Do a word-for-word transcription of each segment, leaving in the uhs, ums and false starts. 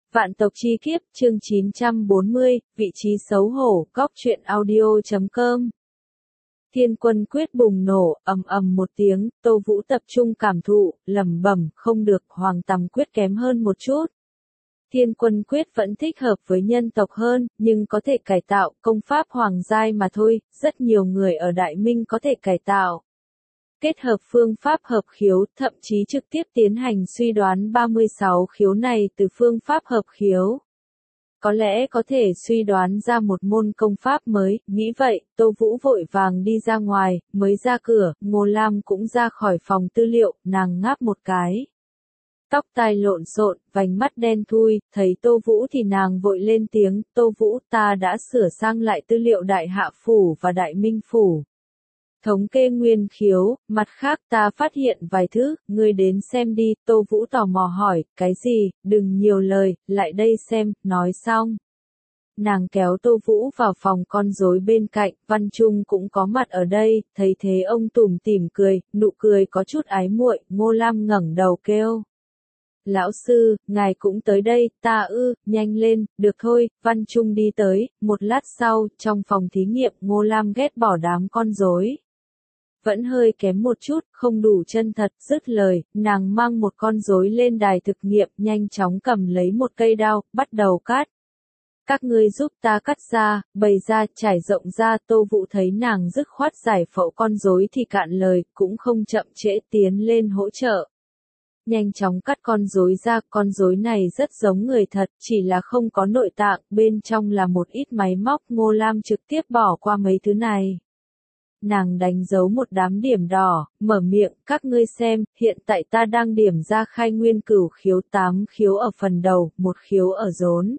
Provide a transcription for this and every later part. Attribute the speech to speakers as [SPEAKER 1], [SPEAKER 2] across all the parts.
[SPEAKER 1] Vạn tộc chi kiếp, chương chín trăm bốn mươi, vị trí xấu hổ, góc truyện audio chấm com. Thiên quân quyết bùng nổ, ầm ầm một tiếng, Tô Vũ tập trung cảm thụ, lẩm bẩm, không được, Hoàng Tầm quyết kém hơn một chút. Thiên quân quyết vẫn thích hợp với nhân tộc hơn, nhưng có thể cải tạo, công pháp hoàng giai mà thôi, rất nhiều người ở Đại Minh có thể cải tạo. Kết hợp phương pháp hợp khiếu, thậm chí trực tiếp tiến hành suy đoán ba mươi sáu khiếu này từ phương pháp hợp khiếu. Có lẽ có thể suy đoán ra một môn công pháp mới, nghĩ vậy, Tô Vũ vội vàng đi ra ngoài, mới ra cửa, Ngô Lam cũng ra khỏi phòng tư liệu, nàng ngáp một cái. Tóc tai lộn xộn, vành mắt đen thui, thấy Tô Vũ thì nàng vội lên tiếng, Tô Vũ, ta đã sửa sang lại tư liệu Đại Hạ Phủ và Đại Minh Phủ. Thống kê nguyên khiếu, mặt khác ta phát hiện vài thứ, ngươi đến xem đi, Tô Vũ tò mò hỏi, cái gì, đừng nhiều lời, lại đây xem, nói xong. Nàng kéo Tô Vũ vào phòng con rối bên cạnh, Văn Trung cũng có mặt ở đây, thấy thế ông tủm tỉm cười, nụ cười có chút ái muội, Ngô Lam ngẩng đầu kêu. Lão sư, ngài cũng tới đây, ta ư, nhanh lên, được thôi, Văn Trung đi tới, một lát sau, trong phòng thí nghiệm Ngô Lam ghét bỏ đám con rối. Vẫn hơi kém một chút, không đủ chân thật, dứt lời, nàng mang một con rối lên đài thực nghiệm, nhanh chóng cầm lấy một cây đao, bắt đầu cắt. Các ngươi giúp ta cắt ra, bày ra, trải rộng ra, Tô Vũ thấy nàng dứt khoát giải phẫu con rối thì cạn lời, cũng không chậm trễ tiến lên hỗ trợ. Nhanh chóng cắt con rối ra, con rối này rất giống người thật, chỉ là không có nội tạng, bên trong là một ít máy móc, Ngô Lam trực tiếp bỏ qua mấy thứ này. Nàng đánh dấu một đám điểm đỏ, mở miệng, các ngươi xem, hiện tại ta đang điểm ra khai nguyên cửu khiếu tám khiếu ở phần đầu, một khiếu ở rốn.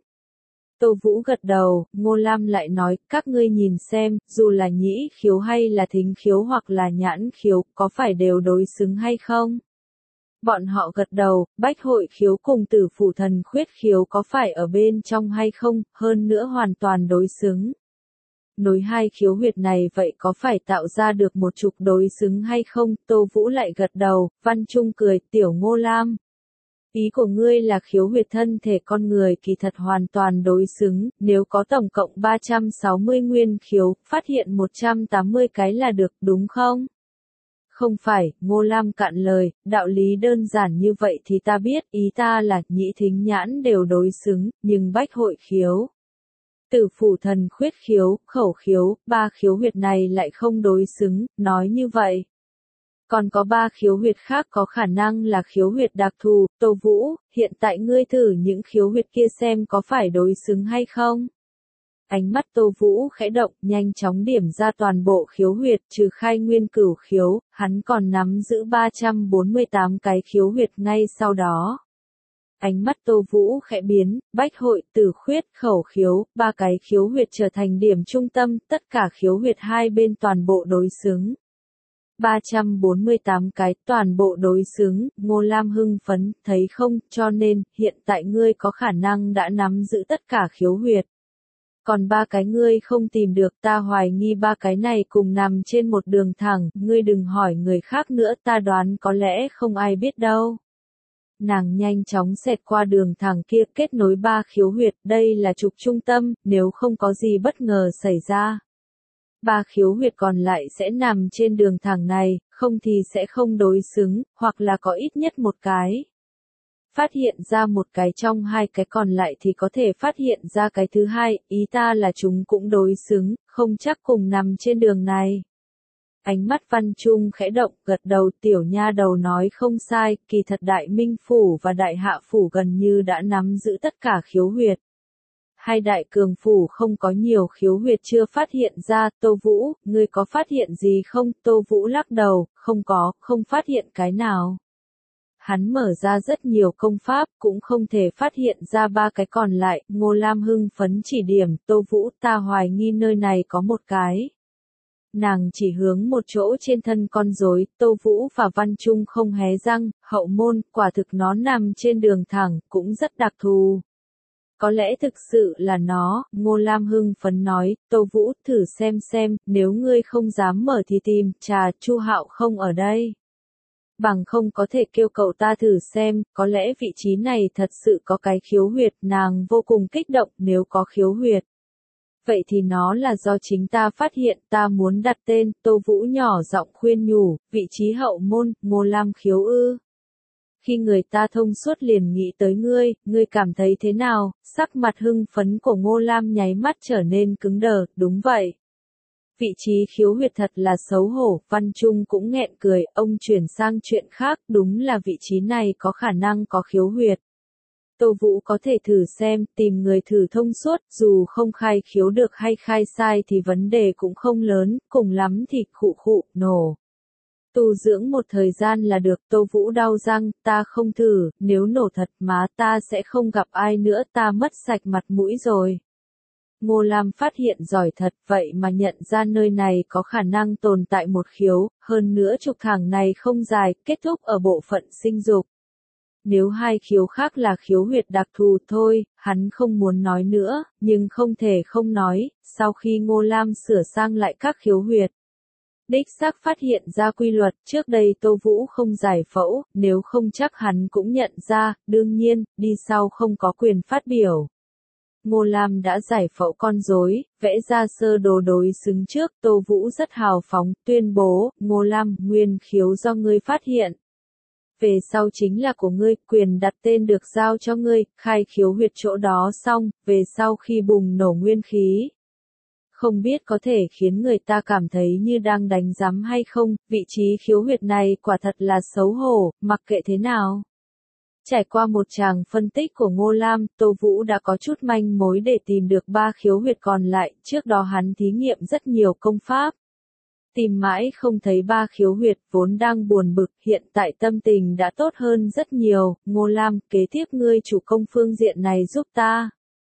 [SPEAKER 1] Tô Vũ gật đầu, Ngô Lam lại nói, các ngươi nhìn xem, dù là nhĩ khiếu hay là thính khiếu hoặc là nhãn khiếu, có phải đều đối xứng hay không? Bọn họ gật đầu, bách hội khiếu cùng tử phủ thần khuyết khiếu có phải ở bên trong hay không, hơn nữa hoàn toàn đối xứng. Nối hai khiếu huyệt này vậy có phải tạo ra được một trục đối xứng hay không, Tô Vũ lại gật đầu, Văn Trung cười, tiểu Ngô Lam. Ý của ngươi là khiếu huyệt thân thể con người kỳ thật hoàn toàn đối xứng, nếu có tổng cộng ba trăm sáu mươi nguyên khiếu, phát hiện một trăm tám mươi cái là được, đúng không? Không phải, Ngô Lam cạn lời, đạo lý đơn giản như vậy thì ta biết, ý ta là nhĩ thính nhãn đều đối xứng, nhưng bách hội khiếu. Tử phủ thần khuyết khiếu, khẩu khiếu, ba khiếu huyệt này lại không đối xứng, nói như vậy. Còn có ba khiếu huyệt khác có khả năng là khiếu huyệt đặc thù, Tô Vũ, hiện tại ngươi thử những khiếu huyệt kia xem có phải đối xứng hay không. Ánh mắt Tô Vũ khẽ động, nhanh chóng điểm ra toàn bộ khiếu huyệt, trừ khai nguyên cửu khiếu, hắn còn nắm giữ ba trăm bốn mươi tám cái khiếu huyệt ngay sau đó. Ánh mắt Tô Vũ khẽ biến, bách hội, tử khuyết, khẩu khiếu, ba cái khiếu huyệt trở thành điểm trung tâm, tất cả khiếu huyệt hai bên toàn bộ đối xứng. ba trăm bốn mươi tám cái, toàn bộ đối xứng, Ngô Lam hưng phấn, thấy không, cho nên, hiện tại ngươi có khả năng đã nắm giữ tất cả khiếu huyệt. Còn ba cái ngươi không tìm được, ta hoài nghi ba cái này cùng nằm trên một đường thẳng, ngươi đừng hỏi người khác nữa, ta đoán có lẽ không ai biết đâu. Nàng nhanh chóng xẹt qua đường thẳng kia, kết nối ba khiếu huyệt, đây là trục trung tâm, nếu không có gì bất ngờ xảy ra. Ba khiếu huyệt còn lại sẽ nằm trên đường thẳng này, không thì sẽ không đối xứng, hoặc là có ít nhất một cái. Phát hiện ra một cái trong hai cái còn lại thì có thể phát hiện ra cái thứ hai, ý ta là chúng cũng đối xứng, không chắc cùng nằm trên đường này. Ánh mắt Văn Trung khẽ động, gật đầu, tiểu nha đầu nói không sai, kỳ thật Đại Minh Phủ và Đại Hạ Phủ gần như đã nắm giữ tất cả khiếu huyệt. Hai đại cường phủ không có nhiều khiếu huyệt chưa phát hiện ra, Tô Vũ, ngươi có phát hiện gì không? Tô Vũ lắc đầu, không có, không phát hiện cái nào. Hắn mở ra rất nhiều công pháp, cũng không thể phát hiện ra ba cái còn lại, Ngô Lam hưng phấn chỉ điểm, Tô Vũ, ta hoài nghi nơi này có một cái. Nàng chỉ hướng một chỗ trên thân con rối, Tô Vũ và Văn Trung không hé răng, hậu môn, quả thực nó nằm trên đường thẳng, cũng rất đặc thù. Có lẽ thực sự là nó, Ngô Lam hưng phấn nói, Tô Vũ, thử xem xem, nếu ngươi không dám mở thì tìm, trà, Chu Hạo không ở đây. bằng không có thể kêu cậu ta thử xem, có lẽ vị trí này thật sự có cái khiếu huyệt, nàng vô cùng kích động, nếu có khiếu huyệt. Vậy thì nó là do chính ta phát hiện, ta muốn đặt tên, Tô Vũ nhỏ giọng khuyên nhủ, vị trí hậu môn, Ngô Lam khiếu ư. Khi người ta thông suốt liền nghĩ tới ngươi, ngươi cảm thấy thế nào? Sắc mặt hưng phấn của Ngô Lam nháy mắt trở nên cứng đờ, đúng vậy. Vị trí khiếu huyệt thật là xấu hổ, Văn Trung cũng nghẹn cười, ông chuyển sang chuyện khác, đúng là vị trí này có khả năng có khiếu huyệt. Tô Vũ có thể thử xem, tìm người thử thông suốt, dù không khai khiếu được hay khai sai thì vấn đề cũng không lớn, cùng lắm thì khụ khụ, nổ. Tu dưỡng một thời gian là được. Tô Vũ đau răng, ta không thử, nếu nổ thật má ta sẽ không gặp ai nữa, ta mất sạch mặt mũi rồi. Ngô Lam phát hiện giỏi thật, vậy mà nhận ra nơi này có khả năng tồn tại một khiếu, hơn nữa trục thẳng này không dài, kết thúc ở bộ phận sinh dục. Nếu hai khiếu khác là khiếu huyệt đặc thù thôi, hắn không muốn nói nữa, nhưng không thể không nói, sau khi Ngô Lam sửa sang lại các khiếu huyệt. Đích xác phát hiện ra quy luật, trước đây Tô Vũ không giải phẫu, nếu không chắc hắn cũng nhận ra, đương nhiên, đi sau không có quyền phát biểu. Ngô Lam đã giải phẫu con rối, vẽ ra sơ đồ đối xứng trước, Tô Vũ rất hào phóng, tuyên bố, Ngô Lam, nguyên khiếu do ngươi phát hiện. Về sau chính là của ngươi, quyền đặt tên được giao cho ngươi, khai khiếu huyệt chỗ đó xong, về sau khi bùng nổ nguyên khí. Không biết có thể khiến người ta cảm thấy như đang đánh giám hay không, vị trí khiếu huyệt này quả thật là xấu hổ, mặc kệ thế nào. Trải qua một tràng phân tích của Ngô Lam, Tô Vũ đã có chút manh mối để tìm được ba khiếu huyệt còn lại, trước đó hắn thí nghiệm rất nhiều công pháp. Tìm mãi không thấy ba khiếu huyệt, vốn đang buồn bực, hiện tại tâm tình đã tốt hơn rất nhiều, Ngô Lam, kế tiếp ngươi chủ công phương diện này giúp ta.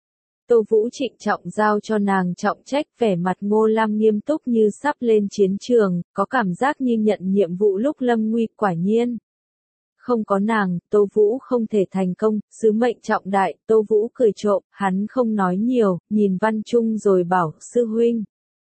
[SPEAKER 1] Tô Vũ trịnh trọng giao cho nàng trọng trách, vẻ mặt Ngô Lam nghiêm túc như sắp lên chiến trường, có cảm giác như nhận nhiệm vụ lúc lâm nguy, quả nhiên. Không có nàng, Tô Vũ không thể thành công, sứ mệnh trọng đại, Tô Vũ cười trộm, hắn không nói nhiều, nhìn Văn Trung rồi bảo, sư huynh.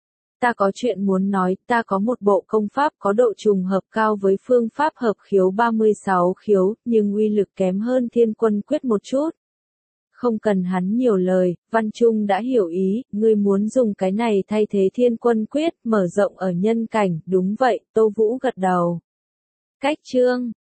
[SPEAKER 1] Ta có chuyện muốn nói, ta có một bộ công pháp có độ trùng hợp cao với phương pháp hợp khiếu ba mươi sáu khiếu, nhưng uy lực kém hơn Thiên Quân Quyết một chút. Không cần hắn nhiều lời, Văn Trung đã hiểu ý, ngươi muốn dùng cái này thay thế Thiên Quân Quyết, mở rộng ở nhân cảnh, đúng vậy, Tô Vũ gật đầu. Cách chương